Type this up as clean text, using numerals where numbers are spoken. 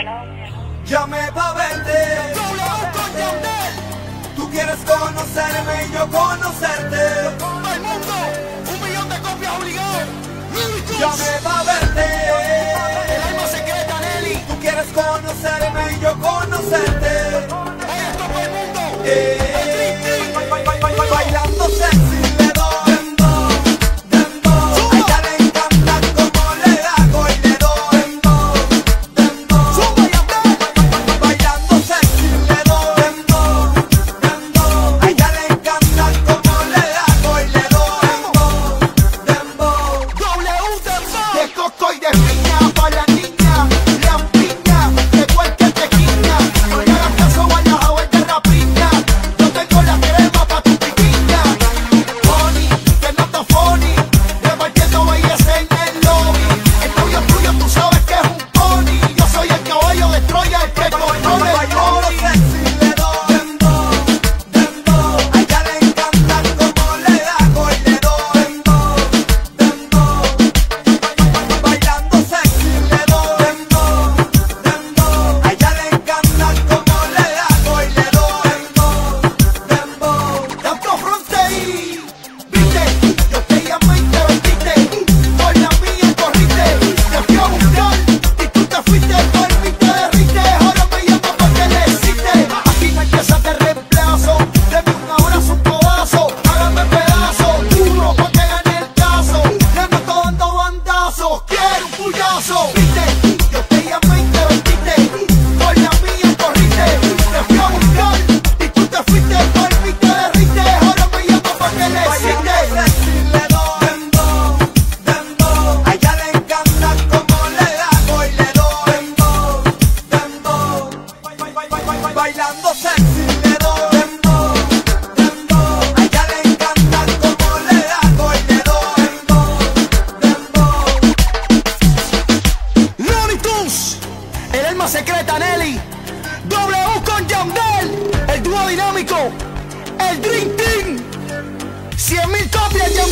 Llamé pa' verte. Tú quieres conocerme y yo conocerte. Todo el mundo, 1.000.000 de copias obligadas. Llamé pa' verte. El alma secreta, Nelly. Tú quieres conocerme y yo conocerte. Oye, esto todo el mundo. Bailando sexy le doy dembow, dembow. A ella le encanta como le hago y le doy dembow, dembow. Bailando sexy le doy dembow, dembow. A ella le encanta como le hago y le doy dembow, dembow. W dembow. De coco y de piña, pa' la niña, la piña, de cualquier tequila. No le hagas caso a la agua de rapiña. Yo tengo la crema pa' tu piquiña. Honey, que no está funny, repartiendo belleza en el lobby. El novio tuyo tú sabes que es un pony. Yo soy el caballo de Troya, el que controla el Bailando pony. sexy le doy dembow, dembow. A ella le encanta como le hago y le doy dembow, dembow. Bailando sexy le doy dembow, dembow. A ella le encanta como le hago y le doy dembow, dembow. Tanto fronte y viste, yo te llamé y te vendiste. Por la mía corriste, te fui a buscar y tú te fuiste. Por mí te derrite, ahora me llamas pa' que le hiciste. Aquí no hay pieza de reemplazo, deme un abrazo, un codazo, hágame pedazo, duro pa' que gane el caso. Ya no estoy dando bandazos, quiero un puyazo. Viste, yo te llamé y te vendiste. Por la mía corriste, te fui a buscar y tú te fuiste. Por mí te derrite, ahora me llamas pa' que le Bailando hiciste. sexy le doy dembow, dembow. A ella le encanta como le hago y le doy dembow, dembow. Bailando sexy le doy dembow, dembow. A ella le encanta como le hago y le doy dembow, dembow. Looney Tunes, el alma secreta, Nelly. W con Yandel, el dúo dinámico, el Dream Team. 100.000 copias, Yandel.